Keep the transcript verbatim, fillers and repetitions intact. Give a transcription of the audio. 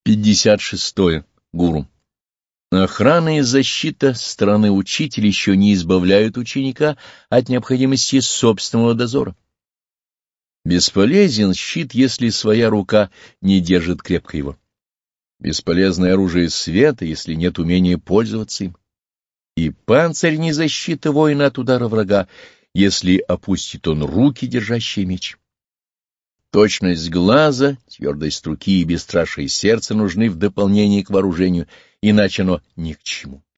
пятьдесят шестое. Гуру. Охрана и защита со стороны учителя еще не избавляют ученика от необходимости собственного дозора. Бесполезен щит, если своя рука не держит крепко его. Бесполезное оружие света, если нет умения пользоваться им. И панцирь не защита воина от удара врага, если опустит он руки, держащие меч. Точность глаза, твердость руки и бесстрашие сердца нужны в дополнение к вооружению, иначе оно ни к чему.